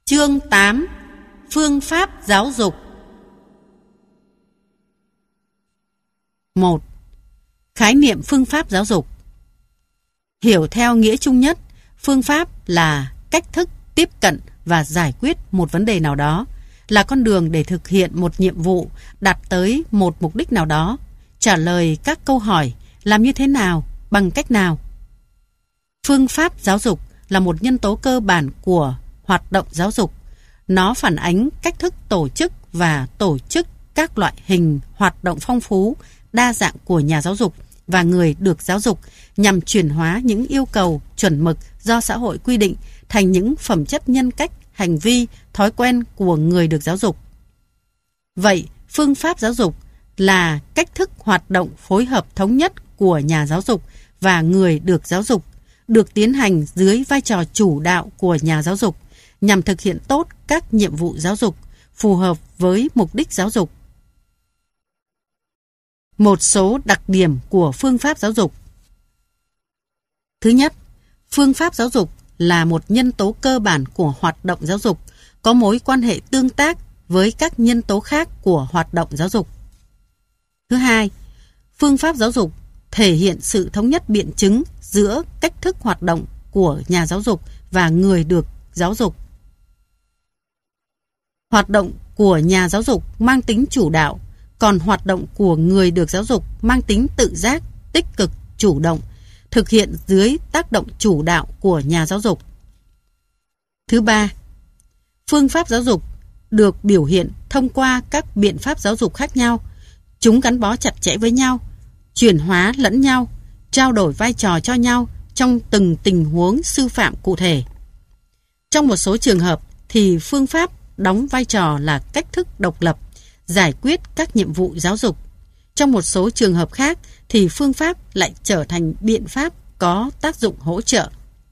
Chương 8. Phương pháp giáo dục. 1. Khái niệm phương pháp giáo dục. Hiểu theo nghĩa chung nhất, phương pháp là cách thức tiếp cận và giải quyết một vấn đề nào đó, là con đường để thực hiện một nhiệm vụ, đạt tới một mục đích nào đó, trả lời các câu hỏi làm như thế nào, bằng cách nào. Phương pháp giáo dục là một nhân tố cơ bản của hoạt động giáo dục. Nó phản ánh cách thức tổ chức và tổ chức các loại hình hoạt động phong phú, đa dạng của nhà giáo dục và người được giáo dục, nhằm chuyển hóa những yêu cầu chuẩn mực do xã hội quy định thành những phẩm chất nhân cách, hành vi, thói quen của người được giáo dục. Vậy, phương pháp giáo dục là cách thức hoạt động phối hợp thống nhất của nhà giáo dục và người được giáo dục, được tiến hành dưới vai trò chủ đạo của nhà giáo dục, nhằm thực hiện tốt các nhiệm vụ giáo dục, phù hợp với mục đích giáo dục. Một số đặc điểm của phương pháp giáo dục. Thứ nhất, phương pháp giáo dục là một nhân tố cơ bản của hoạt động giáo dục, có mối quan hệ tương tác với các nhân tố khác của hoạt động giáo dục. Thứ hai, phương pháp giáo dục thể hiện sự thống nhất biện chứng giữa cách thức hoạt động của nhà giáo dục và người được giáo dục. Hoạt động của nhà giáo dục mang tính chủ đạo, còn hoạt động của người được giáo dục mang tính tự giác, tích cực, chủ động, thực hiện dưới tác động chủ đạo của nhà giáo dục. Thứ ba, phương pháp giáo dục được biểu hiện thông qua các biện pháp giáo dục khác nhau. Chúng gắn bó chặt chẽ với nhau, chuyển hóa lẫn nhau, trao đổi vai trò cho nhau trong từng tình huống sư phạm cụ thể. Trong một số trường hợp thì phương pháp đóng vai trò là cách thức độc lập, giải quyết các nhiệm vụ giáo dục. Trong một số trường hợp khác thì phương pháp lại trở thành biện pháp có tác dụng hỗ trợ.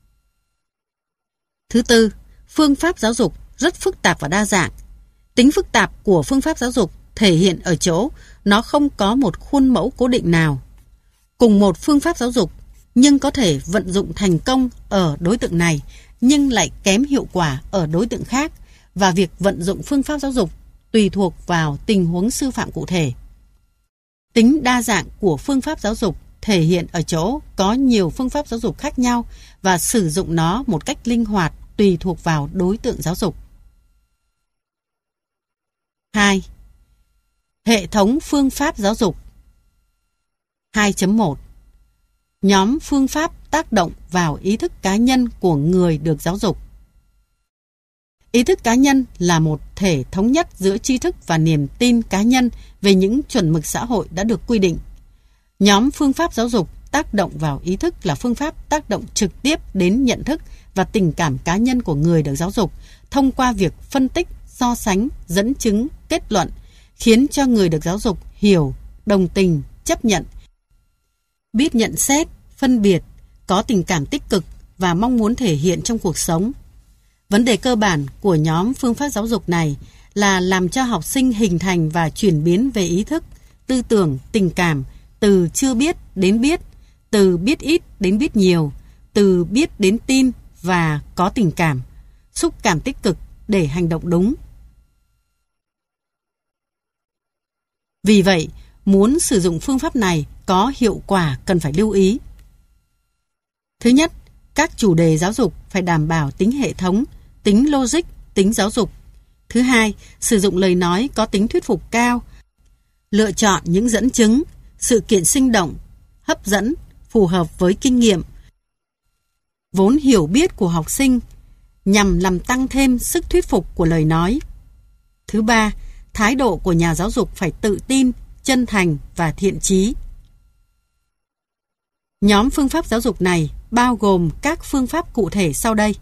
Thứ tư, phương pháp giáo dục rất phức tạp và đa dạng. Tính phức tạp của phương pháp giáo dục thể hiện ở chỗ nó không có một khuôn mẫu cố định nào. Cùng một phương pháp giáo dục nhưng có thể vận dụng thành công ở đối tượng này nhưng lại kém hiệu quả ở đối tượng khác, và việc vận dụng phương pháp giáo dục tùy thuộc vào tình huống sư phạm cụ thể. Tính đa dạng của phương pháp giáo dục thể hiện ở chỗ có nhiều phương pháp giáo dục khác nhau và sử dụng nó một cách linh hoạt tùy thuộc vào đối tượng giáo dục. 2. Hệ thống phương pháp giáo dục. 2.1. Nhóm phương pháp tác động vào ý thức cá nhân của người được giáo dục. Ý thức cá nhân là một thể thống nhất giữa tri thức và niềm tin cá nhân về những chuẩn mực xã hội đã được quy định. Nhóm phương pháp giáo dục tác động vào ý thức là phương pháp tác động trực tiếp đến nhận thức và tình cảm cá nhân của người được giáo dục thông qua việc phân tích, so sánh, dẫn chứng, kết luận, khiến cho người được giáo dục hiểu, đồng tình, chấp nhận, biết nhận xét, phân biệt, có tình cảm tích cực và mong muốn thể hiện trong cuộc sống. Vấn đề cơ bản của nhóm phương pháp giáo dục này là làm cho học sinh hình thành và chuyển biến về ý thức, tư tưởng, tình cảm, từ chưa biết đến biết, từ biết ít đến biết nhiều, từ biết đến tin và có tình cảm, xúc cảm tích cực để hành động đúng. Vì vậy, muốn sử dụng phương pháp này có hiệu quả cần phải lưu ý. Thứ nhất, các chủ đề giáo dục phải đảm bảo tính hệ thống, tính logic, tính giáo dục. Thứ hai, sử dụng lời nói có tính thuyết phục cao, lựa chọn những dẫn chứng, sự kiện sinh động, hấp dẫn, phù hợp với kinh nghiệm, vốn hiểu biết của học sinh, nhằm làm tăng thêm sức thuyết phục của lời nói. Thứ ba, thái độ của nhà giáo dục phải tự tin, chân thành và thiện chí. Nhóm phương pháp giáo dục này bao gồm các phương pháp cụ thể sau đây.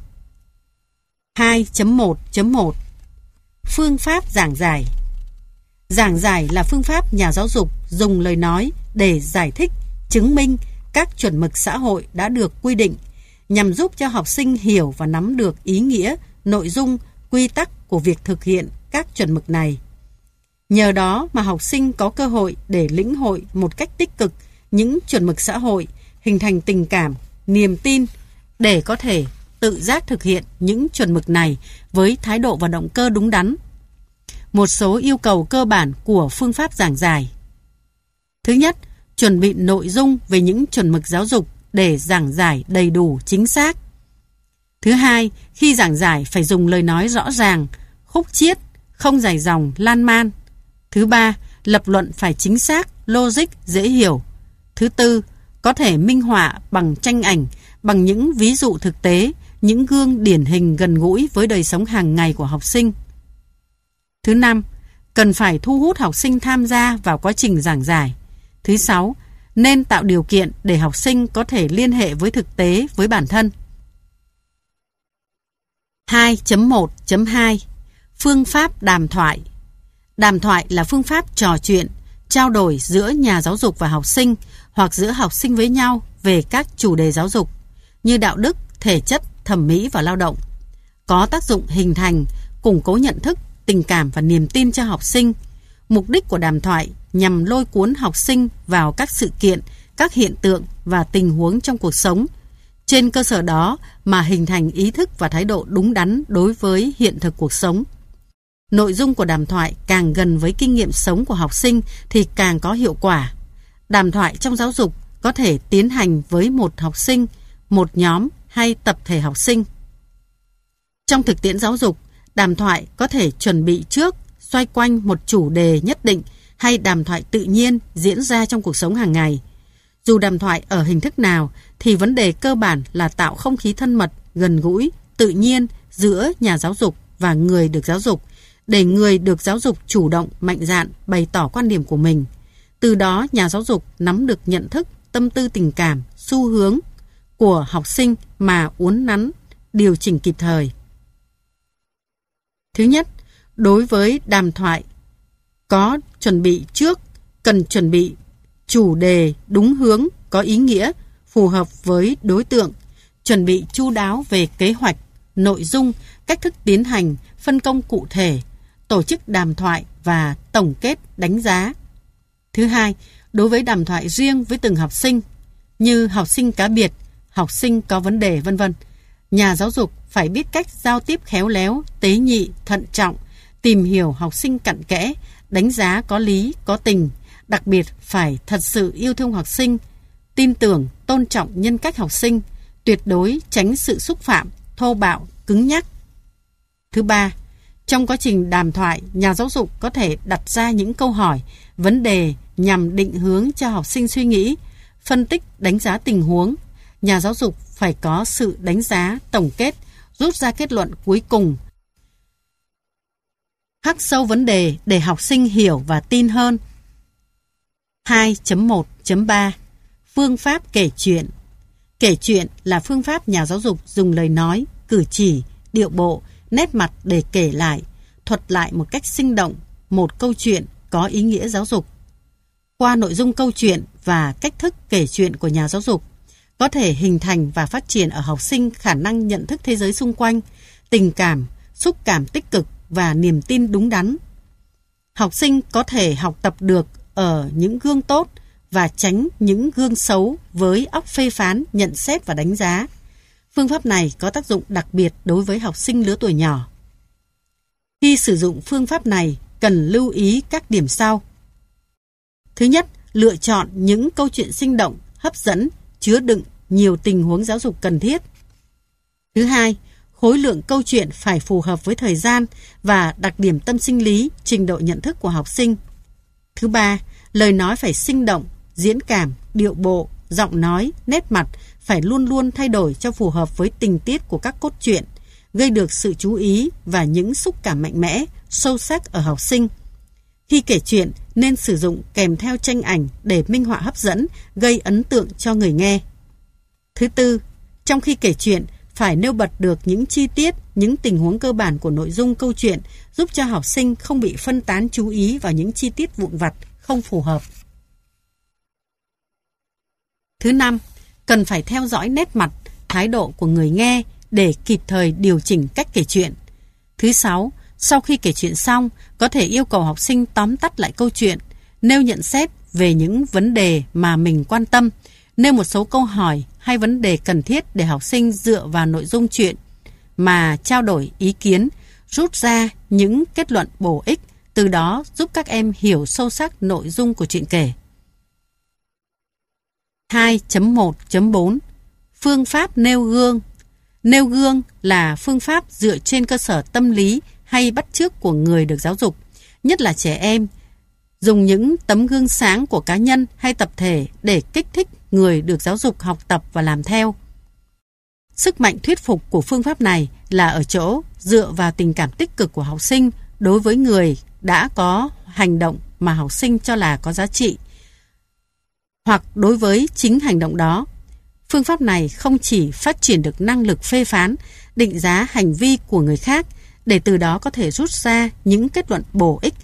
2.1.1 Phương pháp giảng giải. Giảng giải là phương pháp nhà giáo dục dùng lời nói để giải thích, chứng minh các chuẩn mực xã hội đã được quy định, nhằm giúp cho học sinh hiểu và nắm được ý nghĩa, nội dung, quy tắc của việc thực hiện các chuẩn mực này. Nhờ đó mà học sinh có cơ hội để lĩnh hội một cách tích cực những chuẩn mực xã hội, hình thành tình cảm, niềm tin để có thể tự giác thực hiện những chuẩn mực này với thái độ và động cơ đúng đắn. Một số yêu cầu cơ bản của phương pháp giảng giải. Thứ nhất, chuẩn bị nội dung về những chuẩn mực giáo dục để giảng giải đầy đủ, chính xác. Thứ hai, khi giảng giải phải dùng lời nói rõ ràng, khúc chiết, không dài dòng, lan man. Thứ ba, lập luận phải chính xác, logic, dễ hiểu. Thứ tư, có thể minh họa bằng tranh ảnh, bằng những ví dụ thực tế, những gương điển hình gần gũi với đời sống hàng ngày của học sinh. Thứ năm, cần phải thu hút học sinh tham gia vào quá trình giảng giải. Thứ sáu, nên tạo điều kiện để học sinh có thể liên hệ với thực tế với bản thân. 2.1.2 Phương pháp đàm thoại. Đàm thoại là phương pháp trò chuyện, trao đổi giữa nhà giáo dục và học sinh hoặc giữa học sinh với nhau về các chủ đề giáo dục như đạo đức, thể chất, thẩm mỹ và lao động. Có tác dụng hình thành, củng cố nhận thức, tình cảm và niềm tin cho học sinh. Mục đích của đàm thoại nhằm lôi cuốn học sinh vào các sự kiện, các hiện tượng và tình huống trong cuộc sống. Trên cơ sở đó mà hình thành ý thức và thái độ đúng đắn đối với hiện thực cuộc sống. Nội dung của đàm thoại càng gần với kinh nghiệm sống của học sinh thì càng có hiệu quả. Đàm thoại trong giáo dục có thể tiến hành với một học sinh, một nhóm hay tập thể học sinh. Trong thực tiễn giáo dục, đàm thoại có thể chuẩn bị trước, xoay quanh một chủ đề nhất định hay đàm thoại tự nhiên diễn ra trong cuộc sống hàng ngày. Dù đàm thoại ở hình thức nào thì vấn đề cơ bản là tạo không khí thân mật, gần gũi, tự nhiên giữa nhà giáo dục và người được giáo dục, để người được giáo dục chủ động, mạnh dạn bày tỏ quan điểm của mình. Từ đó nhà giáo dục nắm được nhận thức, tâm tư tình cảm, xu hướng của học sinh mà uốn nắn, điều chỉnh kịp thời. Thứ nhất, đối với đàm thoại có chuẩn bị trước, cần chuẩn bị chủ đề đúng hướng, có ý nghĩa, phù hợp với đối tượng, chuẩn bị chu đáo về kế hoạch, nội dung, cách thức tiến hành, phân công cụ thể, tổ chức đàm thoại và tổng kết đánh giá. Thứ hai, đối với đàm thoại riêng với từng học sinh, như học sinh cá biệt, học sinh có vấn đề v.v. Nhà giáo dục phải biết cách giao tiếp khéo léo, tế nhị, thận trọng, tìm hiểu học sinh cặn kẽ, đánh giá có lý, có tình, đặc biệt phải thật sự yêu thương học sinh, tin tưởng, tôn trọng nhân cách học sinh, tuyệt đối tránh sự xúc phạm, thô bạo, cứng nhắc. Thứ ba, trong quá trình đàm thoại, nhà giáo dục có thể đặt ra những câu hỏi, vấn đề nhằm định hướng cho học sinh suy nghĩ, phân tích, đánh giá tình huống. Nhà giáo dục phải có sự đánh giá, tổng kết, rút ra kết luận cuối cùng, khắc sâu vấn đề để học sinh hiểu và tin hơn. 2.1.3 Phương pháp kể chuyện. Kể chuyện là phương pháp nhà giáo dục dùng lời nói, cử chỉ, điệu bộ, nét mặt để kể lại, thuật lại một cách sinh động một câu chuyện có ý nghĩa giáo dục. Qua nội dung câu chuyện và cách thức kể chuyện của nhà giáo dục, có thể hình thành và phát triển ở học sinh khả năng nhận thức thế giới xung quanh, tình cảm, xúc cảm tích cực và niềm tin đúng đắn. Học sinh có thể học tập được ở những gương tốt và tránh những gương xấu với óc phê phán, nhận xét và đánh giá. Phương pháp này có tác dụng đặc biệt đối với học sinh lứa tuổi nhỏ. Khi sử dụng phương pháp này, cần lưu ý các điểm sau. Thứ nhất, lựa chọn những câu chuyện sinh động, hấp dẫn, chứa đựng nhiều tình huống giáo dục cần thiết. Thứ hai, khối lượng câu chuyện phải phù hợp với thời gian và đặc điểm tâm sinh lý, trình độ nhận thức của học sinh. Thứ ba, lời nói phải sinh động, diễn cảm, điệu bộ, giọng nói, nét mặt phải luôn luôn thay đổi cho phù hợp với tình tiết của các cốt truyện, gây được sự chú ý và những xúc cảm mạnh mẽ, sâu sắc ở học sinh. Khi kể chuyện nên sử dụng kèm theo tranh ảnh để minh họa hấp dẫn, gây ấn tượng cho người nghe. Thứ tư, trong khi kể chuyện phải nêu bật được những chi tiết, những tình huống cơ bản của nội dung câu chuyện, giúp cho học sinh không bị phân tán chú ý vào những chi tiết vụn vặt không phù hợp. Thứ năm, cần phải theo dõi nét mặt, thái độ của người nghe để kịp thời điều chỉnh cách kể chuyện. Thứ sáu, sau khi kể chuyện xong, có thể yêu cầu học sinh tóm tắt lại câu chuyện, nêu nhận xét về những vấn đề mà mình quan tâm, nêu một số câu hỏi hay vấn đề cần thiết để học sinh dựa vào nội dung chuyện mà trao đổi ý kiến, rút ra những kết luận bổ ích, từ đó giúp các em hiểu sâu sắc nội dung của chuyện kể. 2.1.4 Phương pháp nêu gương. Nêu gương là phương pháp dựa trên cơ sở tâm lý hay bắt chước của người được giáo dục, nhất là trẻ em, dùng những tấm gương sáng của cá nhân hay tập thể để kích thích người được giáo dục học tập và làm theo. Sức mạnh thuyết phục của phương pháp này là ở chỗ dựa vào tình cảm tích cực của học sinh đối với người đã có hành động mà học sinh cho là có giá trị, hoặc đối với chính hành động đó. Phương pháp này không chỉ phát triển được năng lực phê phán, định giá hành vi của người khác, để từ đó có thể rút ra những kết luận bổ ích,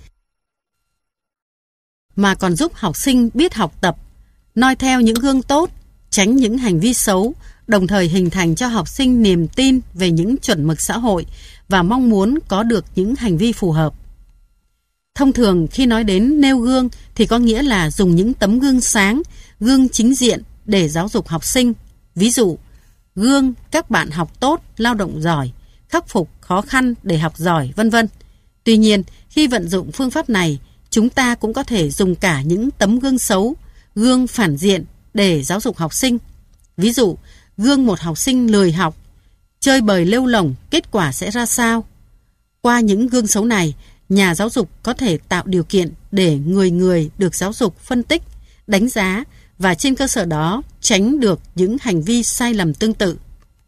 mà còn giúp học sinh biết học tập, noi theo những gương tốt, tránh những hành vi xấu, đồng thời hình thành cho học sinh niềm tin về những chuẩn mực xã hội và mong muốn có được những hành vi phù hợp. Thông thường khi nói đến nêu gương thì có nghĩa là dùng những tấm gương sáng, gương chính diện để giáo dục học sinh. Ví dụ, gương các bạn học tốt, lao động giỏi, khắc phục khó khăn để học giỏi, vân vân. Tuy nhiên, khi vận dụng phương pháp này, chúng ta cũng có thể dùng cả những tấm gương xấu, gương phản diện để giáo dục học sinh. Ví dụ, gương một học sinh lười học, chơi bời lêu lổng, kết quả sẽ ra sao? Qua những gương xấu này, nhà giáo dục có thể tạo điều kiện để người được giáo dục phân tích, đánh giá và trên cơ sở đó tránh được những hành vi sai lầm tương tự.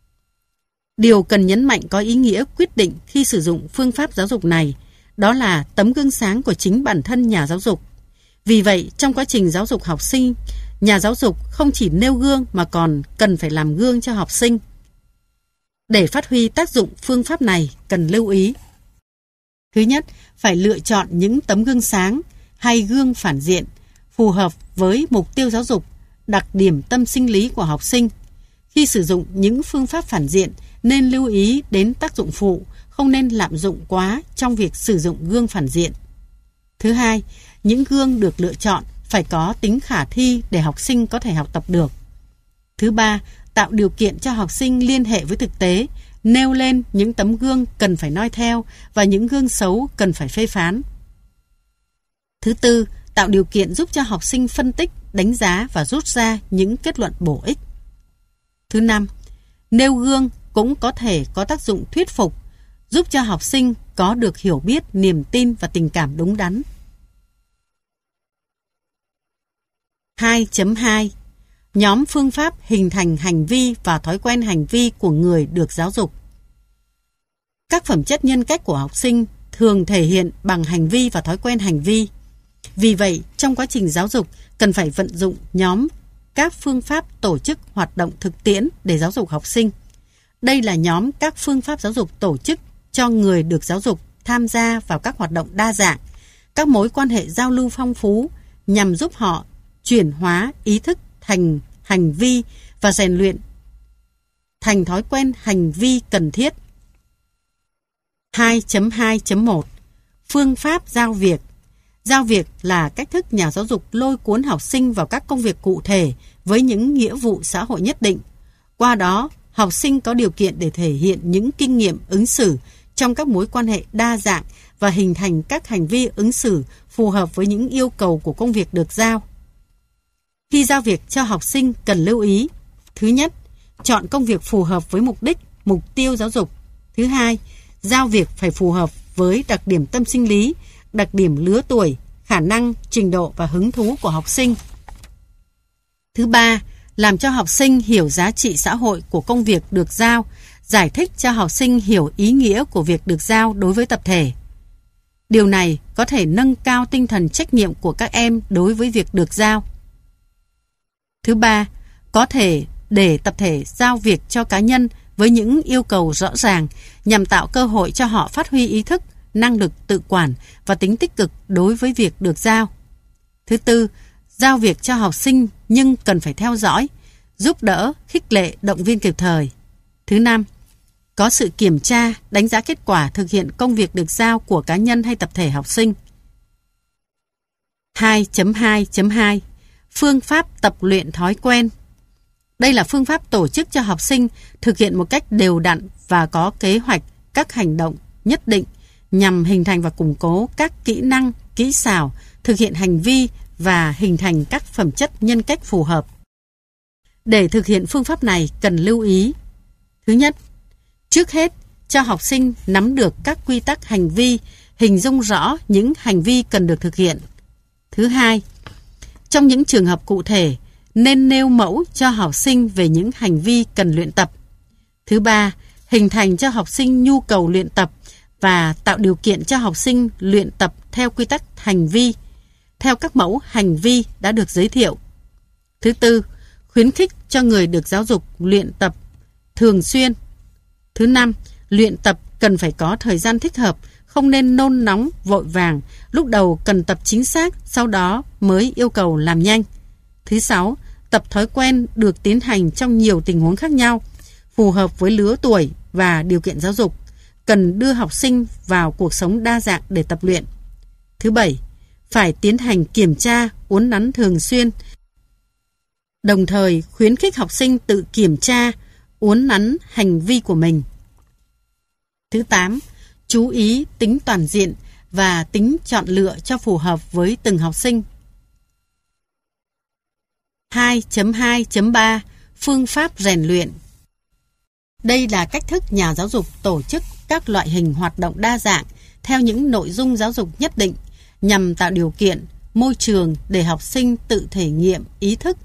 Điều cần nhấn mạnh có ý nghĩa quyết định khi sử dụng phương pháp giáo dục này, đó là tấm gương sáng của chính bản thân nhà giáo dục. Vì vậy, trong quá trình giáo dục học sinh, nhà giáo dục không chỉ nêu gương mà còn cần phải làm gương cho học sinh. Để phát huy tác dụng phương pháp này, cần lưu ý. Thứ nhất, phải lựa chọn những tấm gương sáng hay gương phản diện phù hợp với mục tiêu giáo dục, đặc điểm tâm sinh lý của học sinh. Khi sử dụng những phương pháp phản diện, nên lưu ý đến tác dụng phụ, không nên lạm dụng quá trong việc sử dụng gương phản diện. Thứ hai, những gương được lựa chọn phải có tính khả thi để học sinh có thể học tập được. Thứ ba, tạo điều kiện cho học sinh liên hệ với thực tế, nêu lên những tấm gương cần phải noi theo và những gương xấu cần phải phê phán. Thứ tư, tạo điều kiện giúp cho học sinh phân tích, đánh giá và rút ra những kết luận bổ ích. Thứ năm, nêu gương cũng có thể có tác dụng thuyết phục, giúp cho học sinh có được hiểu biết, niềm tin và tình cảm đúng đắn. 2.2 Nhóm phương pháp hình thành hành vi và thói quen hành vi của người được giáo dục. Các phẩm chất nhân cách của học sinh thường thể hiện bằng hành vi và thói quen hành vi. Vì vậy, trong quá trình giáo dục, cần phải vận dụng nhóm các phương pháp tổ chức hoạt động thực tiễn để giáo dục học sinh. Đây là nhóm các phương pháp giáo dục tổ chức cho người được giáo dục tham gia vào các hoạt động đa dạng, các mối quan hệ giao lưu phong phú nhằm giúp họ chuyển hóa ý thức thành hành vi và rèn luyện thành thói quen hành vi cần thiết. 2.2.1 Phương pháp giao việc. Giao việc là cách thức nhà giáo dục lôi cuốn học sinh vào các công việc cụ thể với những nghĩa vụ xã hội nhất định. Qua đó, học sinh có điều kiện để thể hiện những kinh nghiệm ứng xử trong các mối quan hệ đa dạng và hình thành các hành vi ứng xử phù hợp với những yêu cầu của công việc được giao. Khi giao việc cho học sinh cần lưu ý: thứ nhất, chọn công việc phù hợp với mục đích, mục tiêu giáo dục. Thứ hai, giao việc phải phù hợp với đặc điểm tâm sinh lý, đặc điểm lứa tuổi, khả năng, trình độ và hứng thú của học sinh. Thứ ba, làm cho học sinh hiểu giá trị xã hội của công việc được giao, giải thích cho học sinh hiểu ý nghĩa của việc được giao đối với tập thể. Điều này có thể nâng cao tinh thần trách nhiệm của các em đối với việc được giao. Thứ ba, có thể để tập thể giao việc cho cá nhân với những yêu cầu rõ ràng nhằm tạo cơ hội cho họ phát huy ý thức, năng lực tự quản và tính tích cực đối với việc được giao. Thứ tư, giao việc cho học sinh nhưng cần phải theo dõi, giúp đỡ, khích lệ, động viên kịp thời. Thứ năm, có sự kiểm tra, đánh giá kết quả thực hiện công việc được giao của cá nhân hay tập thể học sinh. 2.2.2 Phương pháp tập luyện thói quen. Đây là phương pháp tổ chức cho học sinh thực hiện một cách đều đặn và có kế hoạch các hành động nhất định nhằm hình thành và củng cố các kỹ năng, kỹ xảo, thực hiện hành vi và hình thành các phẩm chất nhân cách phù hợp. Để thực hiện phương pháp này cần lưu ý. Thứ nhất, trước hết cho học sinh nắm được các quy tắc hành vi, hình dung rõ những hành vi cần được thực hiện. Thứ hai, trong những trường hợp cụ thể, nên nêu mẫu cho học sinh về những hành vi cần luyện tập. Thứ ba, hình thành cho học sinh nhu cầu luyện tập và tạo điều kiện cho học sinh luyện tập theo quy tắc hành vi, theo các mẫu hành vi đã được giới thiệu. Thứ tư, khuyến khích cho người được giáo dục luyện tập thường xuyên. Thứ năm, luyện tập cần phải có thời gian thích hợp, không nên nôn nóng, vội vàng, lúc đầu cần tập chính xác, sau đó mới yêu cầu làm nhanh. Thứ sáu, tập thói quen được tiến hành trong nhiều tình huống khác nhau, phù hợp với lứa tuổi và điều kiện giáo dục, cần đưa học sinh vào cuộc sống đa dạng để tập luyện. Thứ bảy, phải tiến hành kiểm tra, uốn nắn thường xuyên, đồng thời khuyến khích học sinh tự kiểm tra, uốn nắn hành vi của mình. Thứ 8, chú ý tính toàn diện và tính chọn lựa cho phù hợp với từng học sinh. 2.2.3 Phương pháp rèn luyện. Đây là cách thức nhà giáo dục tổ chức các loại hình hoạt động đa dạng theo những nội dung giáo dục nhất định nhằm tạo điều kiện, môi trường để học sinh tự thể nghiệm ý thức,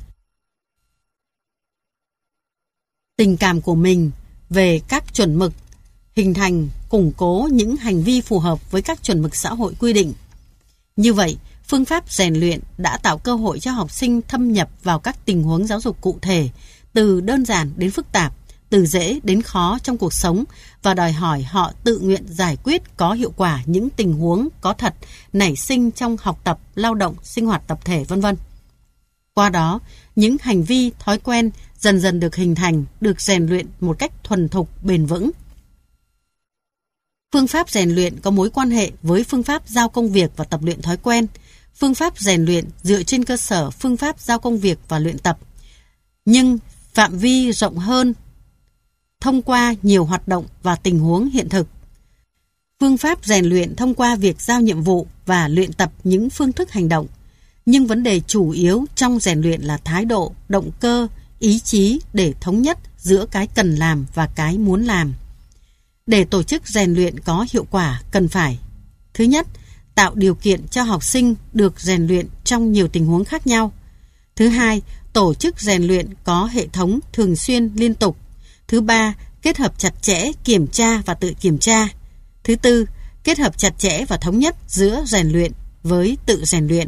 tình cảm của mình về các chuẩn mực, hình thành, củng cố những hành vi phù hợp với các chuẩn mực xã hội quy định. Như vậy, phương pháp rèn luyện đã tạo cơ hội cho học sinh thâm nhập vào các tình huống giáo dục cụ thể, từ đơn giản đến phức tạp, từ dễ đến khó trong cuộc sống và đòi hỏi họ tự nguyện giải quyết có hiệu quả những tình huống có thật nảy sinh trong học tập, lao động, sinh hoạt tập thể v.v. Qua đó, những hành vi, thói quen dần dần được hình thành, được rèn luyện một cách thuần thục, bền vững. Phương pháp rèn luyện có mối quan hệ với phương pháp giao công việc và tập luyện thói quen. Phương pháp rèn luyện dựa trên cơ sở phương pháp giao công việc và luyện tập, nhưng phạm vi rộng hơn thông qua nhiều hoạt động và tình huống hiện thực. Phương pháp rèn luyện thông qua việc giao nhiệm vụ và luyện tập những phương thức hành động, nhưng vấn đề chủ yếu trong rèn luyện là thái độ, động cơ, ý chí để thống nhất giữa cái cần làm và cái muốn làm. Để tổ chức rèn luyện có hiệu quả cần phải: thứ nhất, tạo điều kiện cho học sinh được rèn luyện trong nhiều tình huống khác nhau. Thứ hai, tổ chức rèn luyện có hệ thống thường xuyên liên tục. Thứ ba, kết hợp chặt chẽ kiểm tra và tự kiểm tra. Thứ tư, kết hợp chặt chẽ và thống nhất giữa rèn luyện với tự rèn luyện.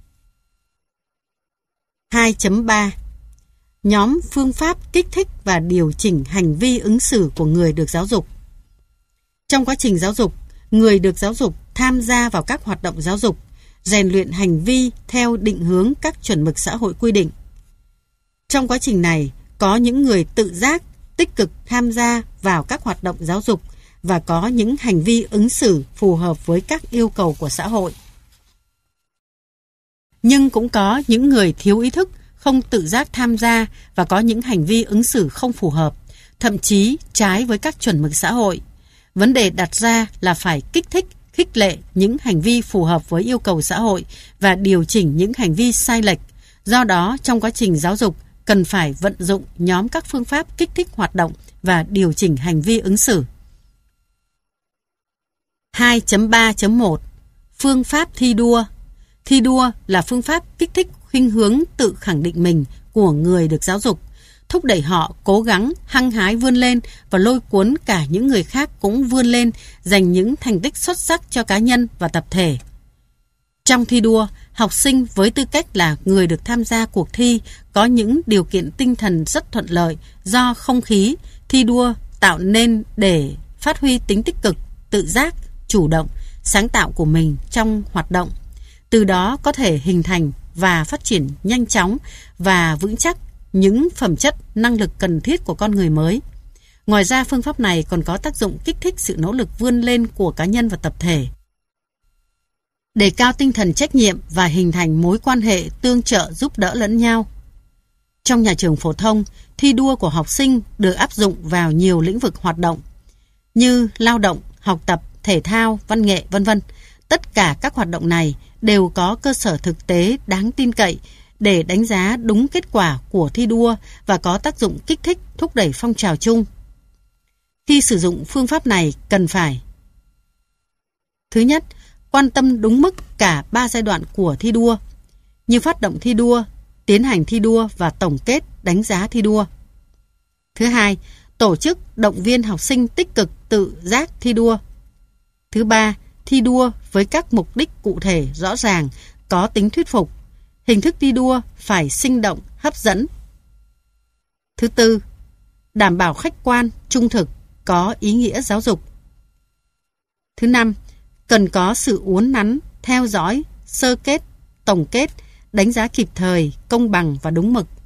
2.3 Nhóm phương pháp kích thích và điều chỉnh hành vi ứng xử của người được giáo dục. Trong quá trình giáo dục, người được giáo dục tham gia vào các hoạt động giáo dục, rèn luyện hành vi theo định hướng các chuẩn mực xã hội quy định. Trong quá trình này, có những người tự giác, tích cực tham gia vào các hoạt động giáo dục và có những hành vi ứng xử phù hợp với các yêu cầu của xã hội. Nhưng cũng có những người thiếu ý thức, không tự giác tham gia và có những hành vi ứng xử không phù hợp, thậm chí trái với các chuẩn mực xã hội. Vấn đề đặt ra là phải kích thích, khích lệ những hành vi phù hợp với yêu cầu xã hội và điều chỉnh những hành vi sai lệch. Do đó, trong quá trình giáo dục, cần phải vận dụng nhóm các phương pháp kích thích hoạt động và điều chỉnh hành vi ứng xử. 2.3.1 Phương pháp thi đua. Thi đua là phương pháp kích thích khuynh hướng tự khẳng định mình của người được giáo dục, thúc đẩy họ cố gắng, hăng hái vươn lên và lôi cuốn cả những người khác cũng vươn lên, giành những thành tích xuất sắc cho cá nhân và tập thể. Trong thi đua, học sinh với tư cách là người được tham gia cuộc thi có những điều kiện tinh thần rất thuận lợi do không khí thi đua tạo nên để phát huy tính tích cực, tự giác, chủ động, sáng tạo của mình trong hoạt động. Từ đó có thể hình thành và phát triển nhanh chóng và vững chắc những phẩm chất, năng lực cần thiết của con người mới. Ngoài ra, phương pháp này còn có tác dụng kích thích sự nỗ lực vươn lên của cá nhân và tập thể, đề cao tinh thần trách nhiệm và hình thành mối quan hệ tương trợ giúp đỡ lẫn nhau. Trong nhà trường phổ thông, thi đua của học sinh được áp dụng vào nhiều lĩnh vực hoạt động như lao động, học tập, thể thao, văn nghệ, v.v. Tất cả các hoạt động này đều có cơ sở thực tế đáng tin cậy để đánh giá đúng kết quả của thi đua và có tác dụng kích thích, thúc đẩy phong trào chung. Khi sử dụng phương pháp này cần phải: thứ nhất, quan tâm đúng mức cả 3 giai đoạn của thi đua, như phát động thi đua, tiến hành thi đua và tổng kết đánh giá thi đua. Thứ hai, tổ chức động viên học sinh tích cực tự giác thi đua. Thứ ba, thi đua với các mục đích cụ thể rõ ràng, có tính thuyết phục. Hình thức thi đua phải sinh động, hấp dẫn. Thứ tư, đảm bảo khách quan, trung thực, có ý nghĩa giáo dục. Thứ năm, cần có sự uốn nắn, theo dõi, sơ kết, tổng kết, đánh giá kịp thời, công bằng và đúng mực.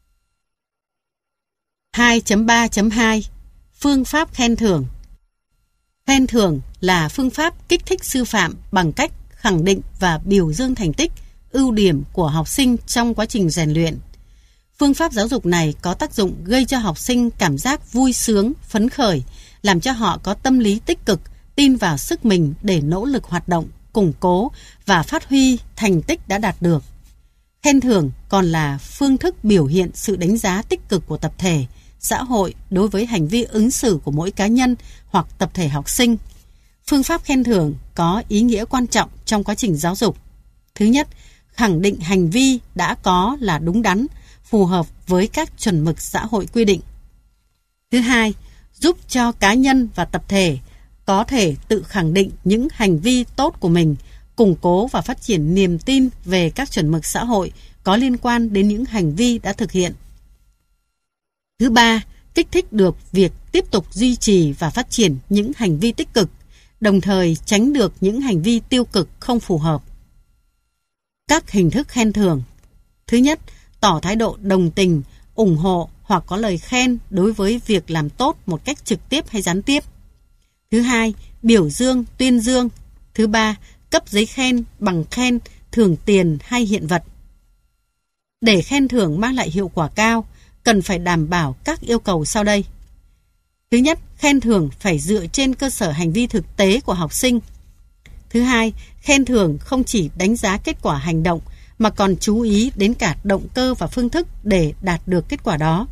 2.3.2 Phương pháp khen thưởng. Khen thưởng là phương pháp kích thích sư phạm bằng cách khẳng định và biểu dương thành tích, ưu điểm của học sinh trong quá trình rèn luyện. Phương pháp giáo dục này có tác dụng gây cho học sinh cảm giác vui sướng, phấn khởi, làm cho họ có tâm lý tích cực, tin vào sức mình để nỗ lực hoạt động, củng cố và phát huy thành tích đã đạt được. Khen thưởng còn là phương thức biểu hiện sự đánh giá tích cực của tập thể, xã hội đối với hành vi ứng xử của mỗi cá nhân hoặc tập thể học sinh. Phương pháp khen thưởng có ý nghĩa quan trọng trong quá trình giáo dục. Thứ nhất, khẳng định hành vi đã có là đúng đắn, phù hợp với các chuẩn mực xã hội quy định. Thứ hai, giúp cho cá nhân và tập thể có thể tự khẳng định những hành vi tốt của mình, củng cố và phát triển niềm tin về các chuẩn mực xã hội có liên quan đến những hành vi đã thực hiện. Thứ ba, kích thích được việc tiếp tục duy trì và phát triển những hành vi tích cực, đồng thời tránh được những hành vi tiêu cực không phù hợp. Các hình thức khen thưởng. Thứ nhất, tỏ thái độ đồng tình, ủng hộ hoặc có lời khen đối với việc làm tốt một cách trực tiếp hay gián tiếp. Thứ hai, biểu dương, tuyên dương. Thứ ba, cấp giấy khen, bằng khen, thưởng tiền hay hiện vật. Để khen thưởng mang lại hiệu quả cao, cần phải đảm bảo các yêu cầu sau đây. Thứ nhất, khen thưởng phải dựa trên cơ sở hành vi thực tế của học sinh. Thứ hai, khen thưởng không chỉ đánh giá kết quả hành động mà còn chú ý đến cả động cơ và phương thức để đạt được kết quả đó.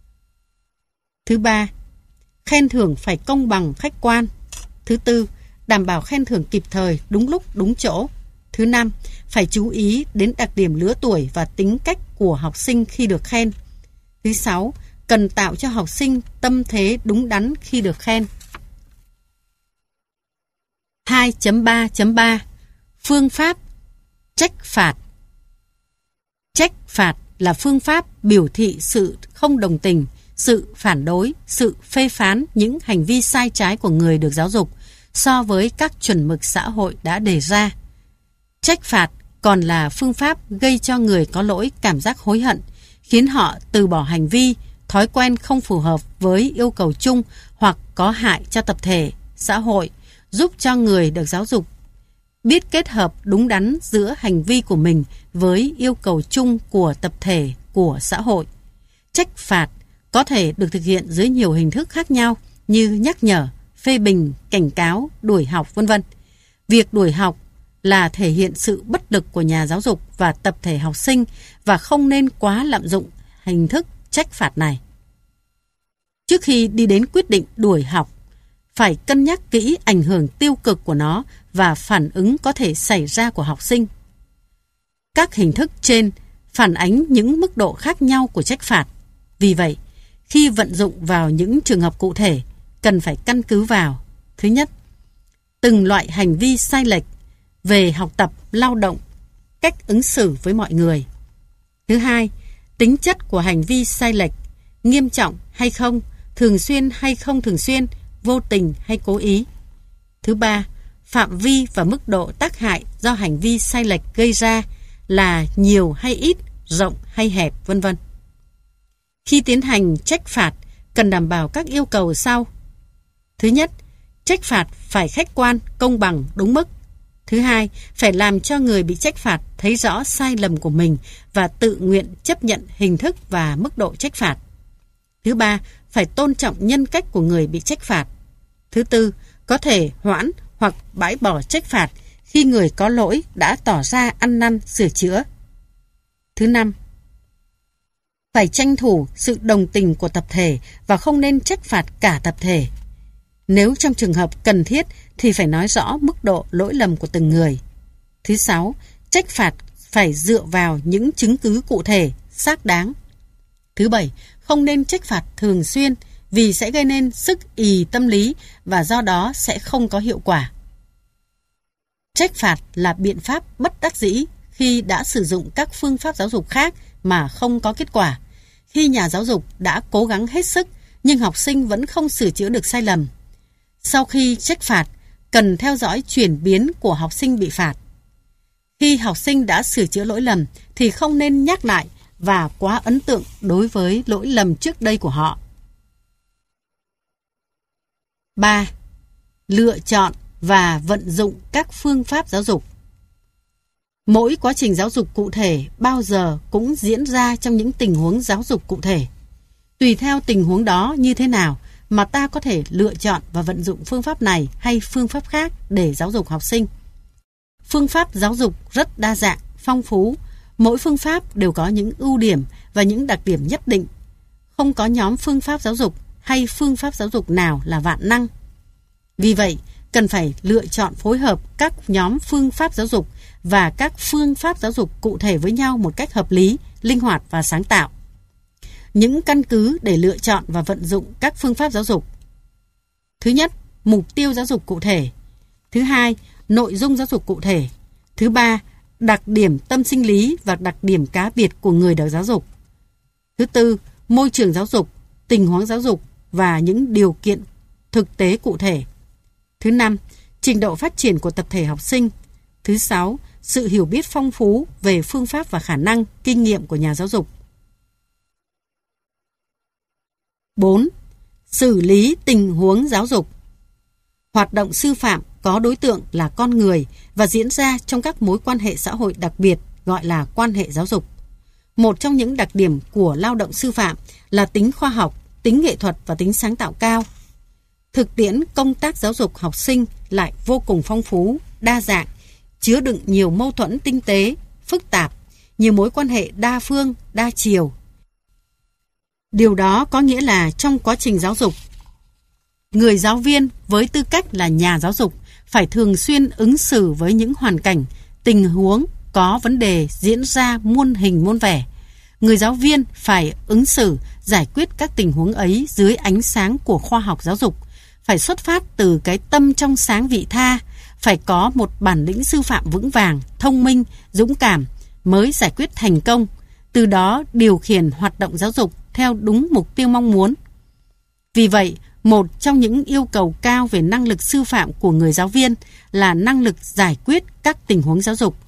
Thứ ba, khen thưởng phải công bằng, khách quan. Thứ tư, đảm bảo khen thưởng kịp thời, đúng lúc, đúng chỗ. Thứ năm, phải chú ý đến đặc điểm lứa tuổi và tính cách của học sinh khi được khen. Thứ sáu, cần tạo cho học sinh tâm thế đúng đắn khi được khen. 2.3.3 Phương pháp trách phạt. Trách phạt là phương pháp biểu thị sự không đồng tình, sự phản đối, sự phê phán những hành vi sai trái của người được giáo dục so với các chuẩn mực xã hội đã đề ra. Trách phạt còn là phương pháp gây cho người có lỗi cảm giác hối hận, khiến họ từ bỏ hành vi, thói quen không phù hợp với yêu cầu chung hoặc có hại cho tập thể, xã hội, giúp cho người được giáo dục biết kết hợp đúng đắn giữa hành vi của mình với yêu cầu chung của tập thể, của xã hội. Trách phạt có thể được thực hiện dưới nhiều hình thức khác nhau như nhắc nhở, phê bình, cảnh cáo, đuổi học, v.v. Việc đuổi học là thể hiện sự bất lực của nhà giáo dục và tập thể học sinh và không nên quá lạm dụng hình thức trách phạt này. Trước khi đi đến quyết định đuổi học, phải cân nhắc kỹ ảnh hưởng tiêu cực của nó và phản ứng có thể xảy ra của học sinh. Các hình thức trên phản ánh những mức độ khác nhau của trách phạt. Vì vậy, khi vận dụng vào những trường hợp cụ thể, cần phải căn cứ vào: thứ nhất, từng loại hành vi sai lệch về học tập, lao động, cách ứng xử với mọi người. Thứ hai, tính chất của hành vi sai lệch, nghiêm trọng hay không, thường xuyên hay không thường xuyên, vô tình hay cố ý. Thứ ba, phạm vi và mức độ tác hại do hành vi sai lệch gây ra là nhiều hay ít, rộng hay hẹp, v.v. Khi tiến hành trách phạt, cần đảm bảo các yêu cầu sau. Thứ nhất, trách phạt phải khách quan, công bằng, đúng mức. Thứ hai, phải làm cho người bị trách phạt thấy rõ sai lầm của mình và tự nguyện chấp nhận hình thức và mức độ trách phạt. Thứ ba, phải tôn trọng nhân cách của người bị trách phạt. Thứ tư, có thể hoãn hoặc bãi bỏ trách phạt khi người có lỗi đã tỏ ra ăn năn sửa chữa. Thứ năm, phải tranh thủ sự đồng tình của tập thể và không nên trách phạt cả tập thể. Nếu trong trường hợp cần thiết thì phải nói rõ mức độ lỗi lầm của từng người. Thứ sáu, trách phạt phải dựa vào những chứng cứ cụ thể, xác đáng. Thứ bảy, không nên trách phạt thường xuyên vì sẽ gây nên sức ì tâm lý và do đó sẽ không có hiệu quả. Trách phạt là biện pháp bất đắc dĩ khi đã sử dụng các phương pháp giáo dục khác mà không có kết quả. Khi nhà giáo dục đã cố gắng hết sức nhưng học sinh vẫn không sửa chữa được sai lầm. Sau khi trách phạt, cần theo dõi chuyển biến của học sinh bị phạt. Khi học sinh đã sửa chữa lỗi lầm thì không nên nhắc lại và quá ấn tượng đối với lỗi lầm trước đây của họ. 3. Lựa chọn và vận dụng các phương pháp giáo dục. Mỗi quá trình giáo dục cụ thể bao giờ cũng diễn ra trong những tình huống giáo dục cụ thể. Tùy theo tình huống đó như thế nào mà ta có thể lựa chọn và vận dụng phương pháp này hay phương pháp khác để giáo dục học sinh. Phương pháp giáo dục rất đa dạng, phong phú. Mỗi phương pháp đều có những ưu điểm và những đặc điểm nhất định. Không có nhóm phương pháp giáo dục hay phương pháp giáo dục nào là vạn năng. Vì vậy, cần phải lựa chọn phối hợp các nhóm phương pháp giáo dục và các phương pháp giáo dục cụ thể với nhau một cách hợp lý, linh hoạt và sáng tạo. Những căn cứ để lựa chọn và vận dụng các phương pháp giáo dục. Thứ nhất, mục tiêu giáo dục cụ thể. Thứ hai, nội dung giáo dục cụ thể. Thứ ba, đặc điểm tâm sinh lý và đặc điểm cá biệt của người được giáo dục. Thứ tư, môi trường giáo dục, tình huống giáo dục và những điều kiện thực tế cụ thể. Thứ năm, trình độ phát triển của tập thể học sinh. Thứ sáu, sự hiểu biết phong phú về phương pháp và khả năng, kinh nghiệm của nhà giáo dục. 4. Xử lý tình huống giáo dục. Hoạt động sư phạm có đối tượng là con người và diễn ra trong các mối quan hệ xã hội đặc biệt gọi là quan hệ giáo dục. Một trong những đặc điểm của lao động sư phạm là tính khoa học, tính nghệ thuật và tính sáng tạo cao. Thực tiễn công tác giáo dục học sinh lại vô cùng phong phú, đa dạng, chứa đựng nhiều mâu thuẫn tinh tế, phức tạp, nhiều mối quan hệ đa phương, đa chiều. Điều đó có nghĩa là trong quá trình giáo dục, người giáo viên với tư cách là nhà giáo dục phải thường xuyên ứng xử với những hoàn cảnh, tình huống có vấn đề diễn ra muôn hình muôn vẻ. Người giáo viên phải ứng xử, giải quyết các tình huống ấy dưới ánh sáng của khoa học giáo dục, phải xuất phát từ cái tâm trong sáng vị tha, phải có một bản lĩnh sư phạm vững vàng, thông minh, dũng cảm mới giải quyết thành công, từ đó điều khiển hoạt động giáo dục theo đúng mục tiêu mong muốn. Vì vậy, một trong những yêu cầu cao về năng lực sư phạm của người giáo viên là năng lực giải quyết các tình huống giáo dục.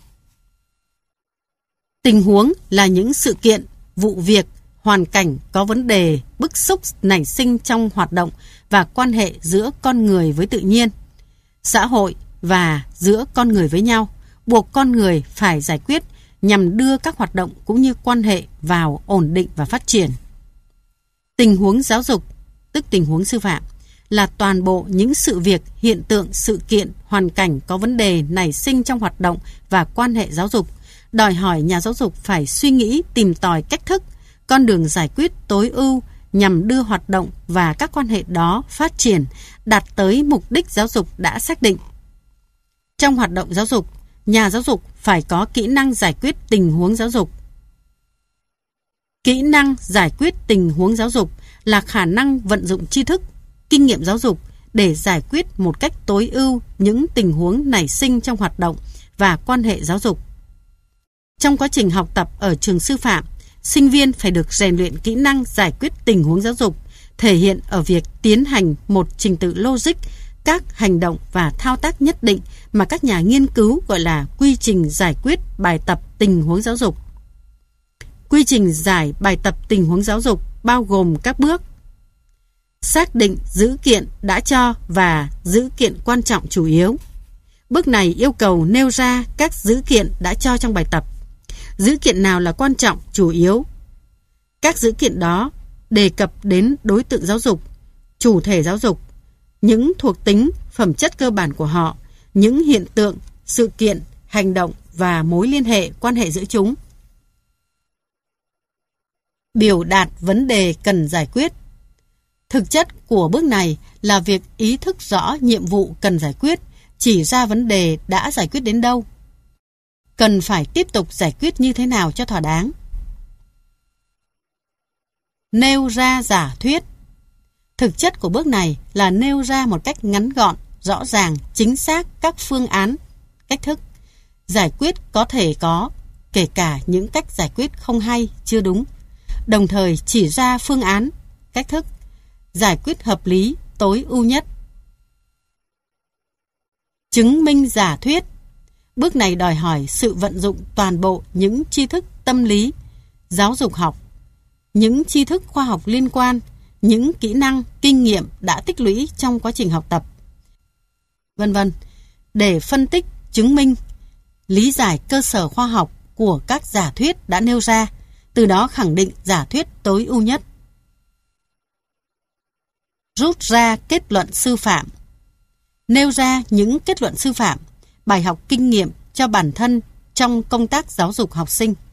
Tình huống là những sự kiện, vụ việc, hoàn cảnh có vấn đề, bức xúc nảy sinh trong hoạt động và quan hệ giữa con người với tự nhiên, xã hội và giữa con người với nhau, buộc con người phải giải quyết nhằm đưa các hoạt động cũng như quan hệ vào ổn định và phát triển. Tình huống giáo dục, tức tình huống sư phạm, là toàn bộ những sự việc, hiện tượng, sự kiện, hoàn cảnh có vấn đề nảy sinh trong hoạt động và quan hệ giáo dục, đòi hỏi nhà giáo dục phải suy nghĩ, tìm tòi cách thức, con đường giải quyết tối ưu nhằm đưa hoạt động và các quan hệ đó phát triển, đạt tới mục đích giáo dục đã xác định. Trong hoạt động giáo dục, nhà giáo dục phải có kỹ năng giải quyết tình huống giáo dục. Kỹ năng giải quyết tình huống giáo dục là khả năng vận dụng tri thức, kinh nghiệm giáo dục để giải quyết một cách tối ưu những tình huống nảy sinh trong hoạt động và quan hệ giáo dục. Trong quá trình học tập ở trường sư phạm, sinh viên phải được rèn luyện kỹ năng giải quyết tình huống giáo dục, thể hiện ở việc tiến hành một trình tự logic, các hành động và thao tác nhất định mà các nhà nghiên cứu gọi là quy trình giải quyết bài tập tình huống giáo dục. Quy trình giải bài tập tình huống giáo dục bao gồm các bước: xác định dữ kiện đã cho và dữ kiện quan trọng chủ yếu, Bước này yêu cầu nêu ra các dữ kiện đã cho trong bài tập. Dữ kiện nào là quan trọng, chủ yếu? Các dữ kiện đó đề cập đến đối tượng giáo dục, chủ thể giáo dục, những thuộc tính, phẩm chất cơ bản của họ, những hiện tượng, sự kiện, hành động và mối liên hệ, quan hệ giữa chúng. Biểu đạt vấn đề cần giải quyết. Thực chất của bước này là việc ý thức rõ nhiệm vụ cần giải quyết, chỉ ra vấn đề đã giải quyết đến đâu, cần phải tiếp tục giải quyết như thế nào cho thỏa đáng. Nêu ra giả thuyết. Thực chất của bước này là nêu ra một cách ngắn gọn, rõ ràng, chính xác các phương án, cách thức giải quyết có thể có, kể cả những cách giải quyết không hay, chưa đúng, đồng thời chỉ ra phương án, cách thức giải quyết hợp lý, tối ưu nhất. Chứng minh giả thuyết. Bước này đòi hỏi sự vận dụng toàn bộ những tri thức tâm lý, giáo dục học, những tri thức khoa học liên quan, những kỹ năng, kinh nghiệm đã tích lũy trong quá trình học tập, vân vân, để phân tích, chứng minh, lý giải cơ sở khoa học của các giả thuyết đã nêu ra, từ đó khẳng định giả thuyết tối ưu nhất. Rút ra kết luận sư phạm. Nêu ra những kết luận sư phạm, bài học kinh nghiệm cho bản thân trong công tác giáo dục học sinh.